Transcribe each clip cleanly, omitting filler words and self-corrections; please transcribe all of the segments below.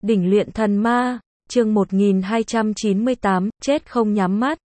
Đỉnh luyện thần ma, chương 1298, chết không nhắm mắt.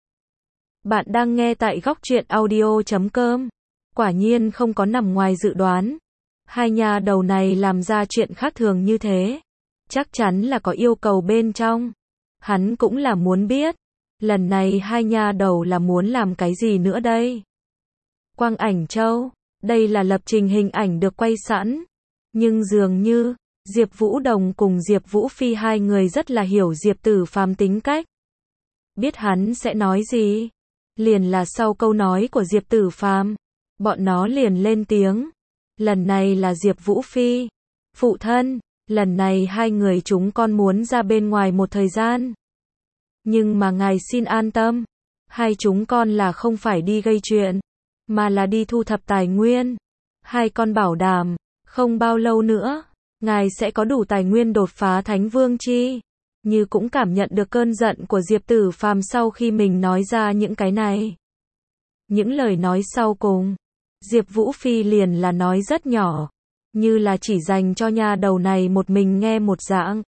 Bạn đang nghe tại góc truyện audio.com. Quả nhiên không có nằm ngoài dự đoán. Hai nhà đầu này làm ra chuyện khác thường như thế. Chắc chắn là có yêu cầu bên trong. Hắn cũng là muốn biết. Lần này hai nhà đầu là muốn làm cái gì nữa đây? Quang Ảnh Châu. Đây là lập trình hình ảnh được quay sẵn. Nhưng dường như Diệp Vũ Đồng cùng Diệp Vũ Phi hai người rất là hiểu Diệp Tử Phàm tính cách. Biết hắn sẽ nói gì? Liền là sau câu nói của Diệp Tử Phàm, bọn nó liền lên tiếng. Lần này là Diệp Vũ Phi. Phụ thân, lần này hai người chúng con muốn ra bên ngoài một thời gian. Nhưng mà ngài xin an tâm. Hai chúng con là không phải đi gây chuyện, mà là đi thu thập tài nguyên. Hai con bảo đảm, không bao lâu nữa, ngài sẽ có đủ tài nguyên đột phá Thánh Vương chi. Như cũng cảm nhận được cơn giận của Diệp Tử Phàm sau khi mình nói ra những cái này. Những lời nói sau cùng, Diệp Vũ Phi liền là nói rất nhỏ, như là chỉ dành cho nha đầu này một mình nghe một dạng.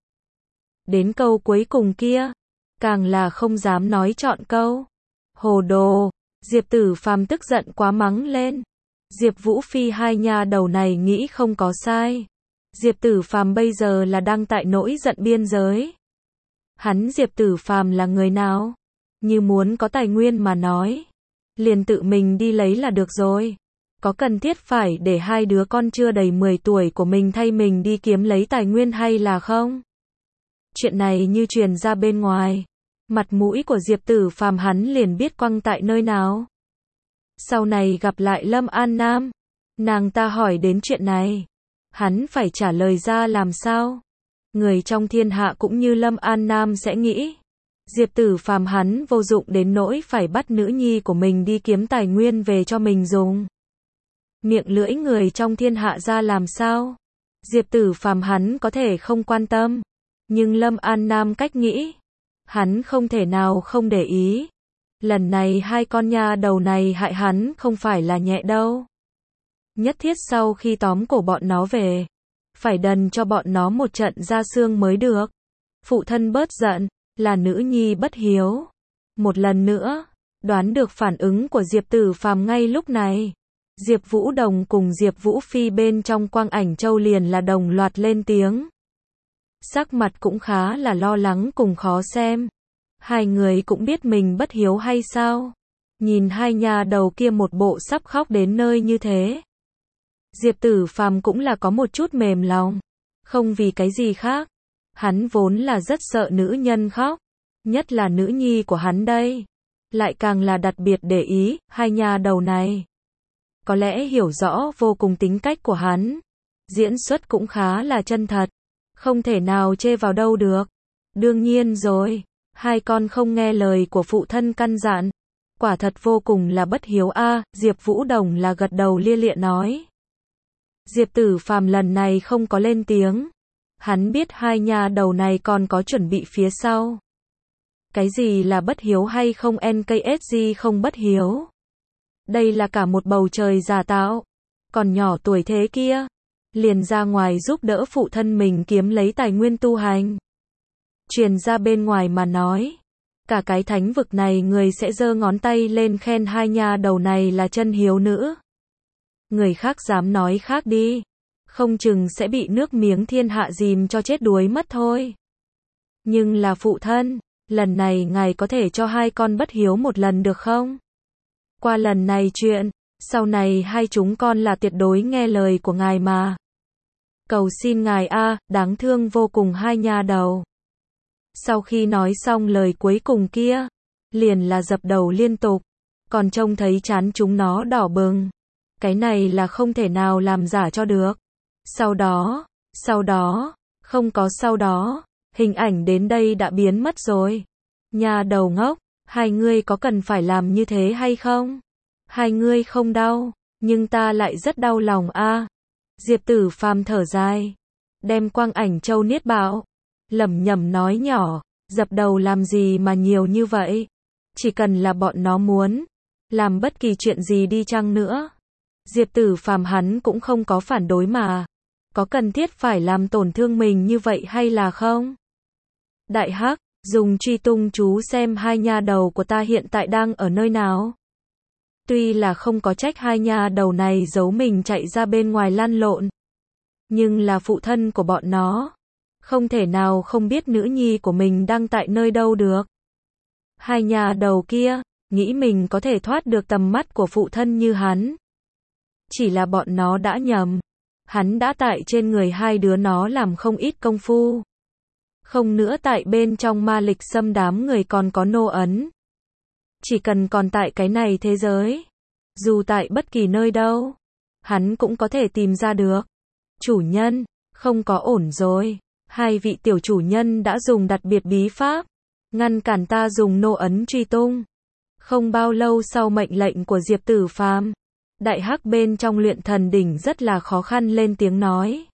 Đến câu cuối cùng kia, càng là không dám nói trọn câu. Hồ đồ, Diệp Tử Phàm tức giận quá mắng lên. Diệp Vũ Phi hai nha đầu này nghĩ không có sai. Diệp Tử Phàm bây giờ là đang tại nỗi giận biên giới. Hắn Diệp Tử Phàm là người nào? Như muốn có tài nguyên mà nói, liền tự mình đi lấy là được rồi. Có cần thiết phải để hai đứa con chưa đầy 10 tuổi của mình thay mình đi kiếm lấy tài nguyên hay là không? Chuyện này như truyền ra bên ngoài, mặt mũi của Diệp Tử Phàm hắn liền biết quăng tại nơi nào. Sau này gặp lại Lâm An Nam, nàng ta hỏi đến chuyện này, hắn phải trả lời ra làm sao? Người trong thiên hạ cũng như Lâm An Nam sẽ nghĩ, Diệp Tử Phàm hắn vô dụng đến nỗi phải bắt nữ nhi của mình đi kiếm tài nguyên về cho mình dùng. Miệng lưỡi người trong thiên hạ ra làm sao? Diệp Tử Phàm hắn có thể không quan tâm, nhưng Lâm An Nam cách nghĩ, hắn không thể nào không để ý. Lần này hai con nha đầu này hại hắn không phải là nhẹ đâu. Nhất thiết sau khi tóm cổ bọn nó về, phải đần cho bọn nó một trận ra xương mới được. Phụ thân bớt giận, là nữ nhi bất hiếu. Một lần nữa, đoán được phản ứng của Diệp Tử Phàm ngay lúc này. Diệp Vũ Đồng cùng Diệp Vũ Phi bên trong Quang Ảnh Châu liền là đồng loạt lên tiếng. Sắc mặt cũng khá là lo lắng cùng khó xem. Hai người cũng biết mình bất hiếu hay sao? Nhìn hai nhà đầu kia một bộ sắp khóc đến nơi như thế. Diệp Tử Phàm cũng là có một chút mềm lòng. Không vì cái gì khác. Hắn vốn là rất sợ nữ nhân khóc. Nhất là nữ nhi của hắn đây. Lại càng là đặc biệt để ý, hai nhà đầu này. Có lẽ hiểu rõ vô cùng tính cách của hắn. Diễn xuất cũng khá là chân thật. Không thể nào chê vào đâu được. Đương nhiên rồi. Hai con không nghe lời của phụ thân căn dặn. Quả thật vô cùng là bất hiếu a. Diệp Vũ Đồng là gật đầu lia lịa nói. Diệp Tử Phàm lần này không có lên tiếng. Hắn biết hai nhà đầu này còn có chuẩn bị phía sau. Cái gì là bất hiếu hay không NKSG không bất hiếu? Đây là cả một bầu trời giả tạo. Còn nhỏ tuổi thế kia, liền ra ngoài giúp đỡ phụ thân mình kiếm lấy tài nguyên tu hành. Truyền ra bên ngoài mà nói, cả cái thánh vực này người sẽ giơ ngón tay lên khen hai nhà đầu này là chân hiếu nữ. Người khác dám nói khác đi, không chừng sẽ bị nước miếng thiên hạ dìm cho chết đuối mất thôi. Nhưng là phụ thân, lần này ngài có thể cho hai con bất hiếu một lần được không? Qua lần này chuyện, sau này hai chúng con là tuyệt đối nghe lời của ngài mà. Cầu xin ngài a, đáng thương vô cùng hai nha đầu. Sau khi nói xong lời cuối cùng kia, liền là dập đầu liên tục, còn trông thấy trán chúng nó đỏ bừng. Cái này là không thể nào làm giả cho được. Sau đó, không có sau đó, hình ảnh đến đây đã biến mất rồi. Nhà đầu ngốc, hai ngươi có cần phải làm như thế hay không? Hai ngươi không đau, nhưng ta lại rất đau lòng a. Diệp Tử Phàm thở dài, đem Quang Ảnh Châu niết bạo, lẩm nhẩm nói nhỏ, dập đầu làm gì mà nhiều như vậy? Chỉ cần là bọn nó muốn, làm bất kỳ chuyện gì đi chăng nữa. Diệp Tử Phàm hắn cũng không có phản đối mà. Có cần thiết phải làm tổn thương mình như vậy hay là không? Đại Hắc, dùng truy tung chú xem hai nha đầu của ta hiện tại đang ở nơi nào. Tuy là không có trách hai nha đầu này giấu mình chạy ra bên ngoài lăn lộn, nhưng là phụ thân của bọn nó, không thể nào không biết nữ nhi của mình đang tại nơi đâu được. Hai nha đầu kia, nghĩ mình có thể thoát được tầm mắt của phụ thân như hắn. Chỉ là bọn nó đã nhầm. Hắn đã tại trên người hai đứa nó làm không ít công phu. Không nữa tại bên trong ma lịch xâm đám người còn có nô ấn. Chỉ cần còn tại cái này thế giới, dù tại bất kỳ nơi đâu, hắn cũng có thể tìm ra được. Chủ nhân, không có ổn rồi. Hai vị tiểu chủ nhân đã dùng đặc biệt bí pháp, ngăn cản ta dùng nô ấn truy tung. Không bao lâu sau mệnh lệnh của Diệp Tử Phàm, Đại Hắc bên trong luyện thần đỉnh rất là khó khăn lên tiếng nói.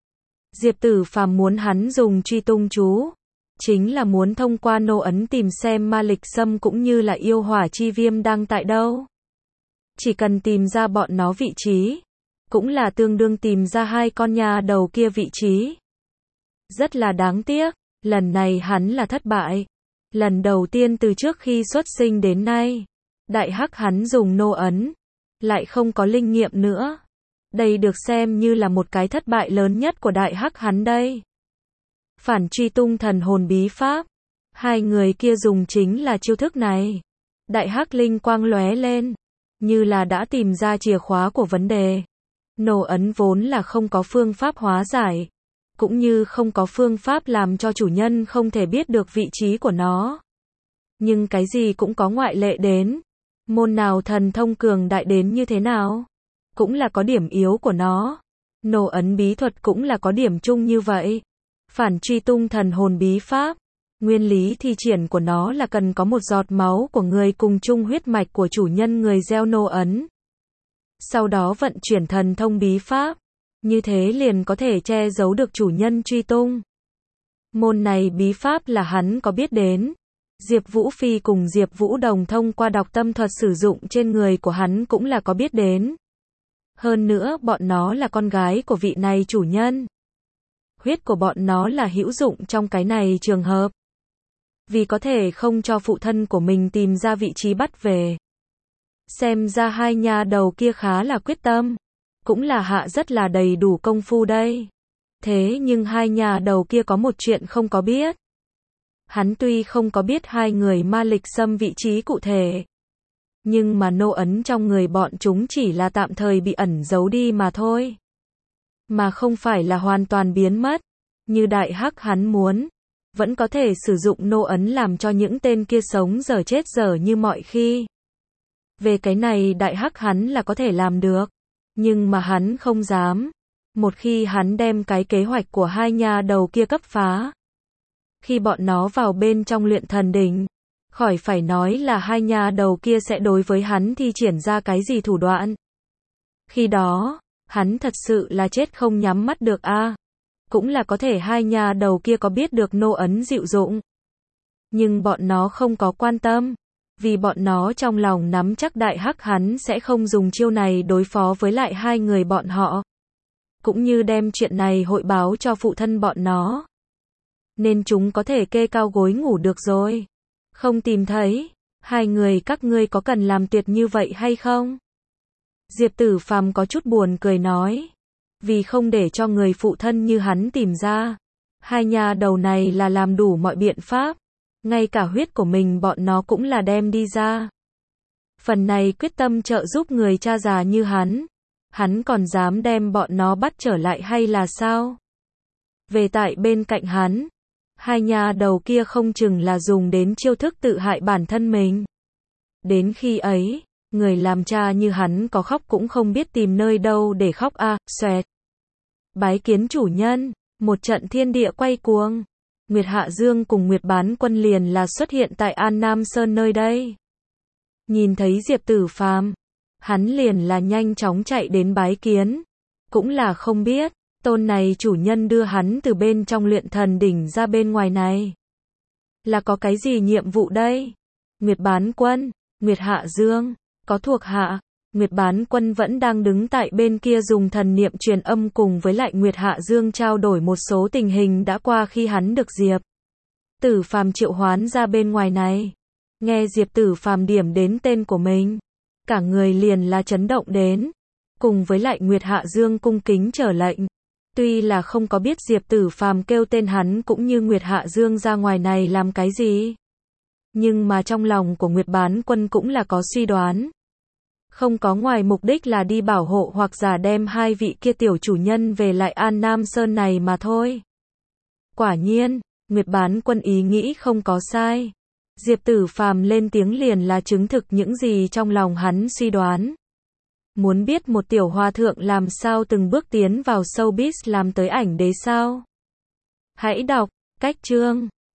Diệp Tử Phàm muốn hắn dùng truy tung chú, chính là muốn thông qua nô ấn tìm xem ma lịch xâm cũng như là yêu hỏa chi viêm đang tại đâu. Chỉ cần tìm ra bọn nó vị trí, cũng là tương đương tìm ra hai con nha đầu kia vị trí. Rất là đáng tiếc, lần này hắn là thất bại. Lần đầu tiên từ trước khi xuất sinh đến nay, Đại Hắc hắn dùng nô ấn, lại không có linh nghiệm nữa. Đây được xem như là một cái thất bại lớn nhất của Đại Hắc hắn đây. Phản truy tung thần hồn bí pháp, hai người kia dùng chính là chiêu thức này. Đại Hắc linh quang lóe lên, như là đã tìm ra chìa khóa của vấn đề. Nô ấn vốn là không có phương pháp hóa giải, cũng như không có phương pháp làm cho chủ nhân không thể biết được vị trí của nó. Nhưng cái gì cũng có ngoại lệ đến. Môn nào thần thông cường đại đến như thế nào, cũng là có điểm yếu của nó. Nô ấn bí thuật cũng là có điểm chung như vậy. Phản truy tung thần hồn bí pháp, nguyên lý thi triển của nó là cần có một giọt máu của người cùng chung huyết mạch của chủ nhân người gieo nô ấn. Sau đó vận chuyển thần thông bí pháp, như thế liền có thể che giấu được chủ nhân truy tung. Môn này bí pháp là hắn có biết đến. Diệp Vũ Phi cùng Diệp Vũ Đồng thông qua đọc tâm thuật sử dụng trên người của hắn cũng là có biết đến. Hơn nữa bọn nó là con gái của vị này chủ nhân. Huyết của bọn nó là hữu dụng trong cái này trường hợp. Vì có thể không cho phụ thân của mình tìm ra vị trí bắt về. Xem ra hai nha đầu kia khá là quyết tâm. Cũng là hạ rất là đầy đủ công phu đây. Thế nhưng hai nhà đầu kia có một chuyện không có biết. Hắn tuy không có biết hai người ma lịch xâm vị trí cụ thể, nhưng mà nô ấn trong người bọn chúng chỉ là tạm thời bị ẩn giấu đi mà thôi. Mà không phải là hoàn toàn biến mất. Như Đại Hắc hắn muốn, vẫn có thể sử dụng nô ấn làm cho những tên kia sống dở chết dở như mọi khi. Về cái này Đại Hắc hắn là có thể làm được. Nhưng mà hắn không dám. Một khi hắn đem cái kế hoạch của hai nhà đầu kia cấp phá, khi bọn nó vào bên trong luyện thần đỉnh, khỏi phải nói là hai nhà đầu kia sẽ đối với hắn thi triển ra cái gì thủ đoạn. Khi đó, hắn thật sự là chết không nhắm mắt được a. Cũng là có thể hai nhà đầu kia có biết được nô ấn dịu dụng. Nhưng bọn nó không có quan tâm. Vì bọn nó trong lòng nắm chắc Đại Hắc hắn sẽ không dùng chiêu này đối phó với lại hai người bọn họ. Cũng như đem chuyện này hội báo cho phụ thân bọn nó. Nên chúng có thể kê cao gối ngủ được rồi. Không tìm thấy. Hai người các ngươi có cần làm tuyệt như vậy hay không? Diệp Tử Phàm có chút buồn cười nói. Vì không để cho người phụ thân như hắn tìm ra. Hai nhà đầu này là làm đủ mọi biện pháp. Ngay cả huyết của mình bọn nó cũng là đem đi ra. Phần này quyết tâm trợ giúp người cha già như hắn. Hắn còn dám đem bọn nó bắt trở lại hay là sao? Về tại bên cạnh hắn, hai nhà đầu kia không chừng là dùng đến chiêu thức tự hại bản thân mình. Đến khi ấy, người làm cha như hắn có khóc cũng không biết tìm nơi đâu để khóc a. Xoẹt. Bái kiến chủ nhân, một trận thiên địa quay cuồng. Nguyệt Hạ Dương cùng Nguyệt Bán Quân liền là xuất hiện tại An Nam Sơn nơi đây. Nhìn thấy Diệp Tử Phàm, hắn liền là nhanh chóng chạy đến bái kiến. Cũng là không biết, tôn này chủ nhân đưa hắn từ bên trong luyện thần đỉnh ra bên ngoài này. Là có cái gì nhiệm vụ đây? Nguyệt Bán Quân, Nguyệt Hạ Dương, có thuộc hạ. Nguyệt Bán Quân vẫn đang đứng tại bên kia dùng thần niệm truyền âm cùng với lại Nguyệt Hạ Dương trao đổi một số tình hình đã qua khi hắn được Diệp Tử Phàm triệu hoán ra bên ngoài này. Nghe Diệp Tử Phàm điểm đến tên của mình, cả người liền là chấn động đến, cùng với lại Nguyệt Hạ Dương cung kính trở lệnh. Tuy là không có biết Diệp Tử Phàm kêu tên hắn cũng như Nguyệt Hạ Dương ra ngoài này làm cái gì, nhưng mà trong lòng của Nguyệt Bán Quân cũng là có suy đoán. Không có ngoài mục đích là đi bảo hộ hoặc giả đem hai vị kia tiểu chủ nhân về lại An Nam Sơn này mà thôi. Quả nhiên, Nguyệt Bán Quân ý nghĩ không có sai. Diệp Tử Phàm lên tiếng liền là chứng thực những gì trong lòng hắn suy đoán. Muốn biết một tiểu hòa thượng làm sao từng bước tiến vào showbiz làm tới ảnh đế sao? Hãy đọc cách chương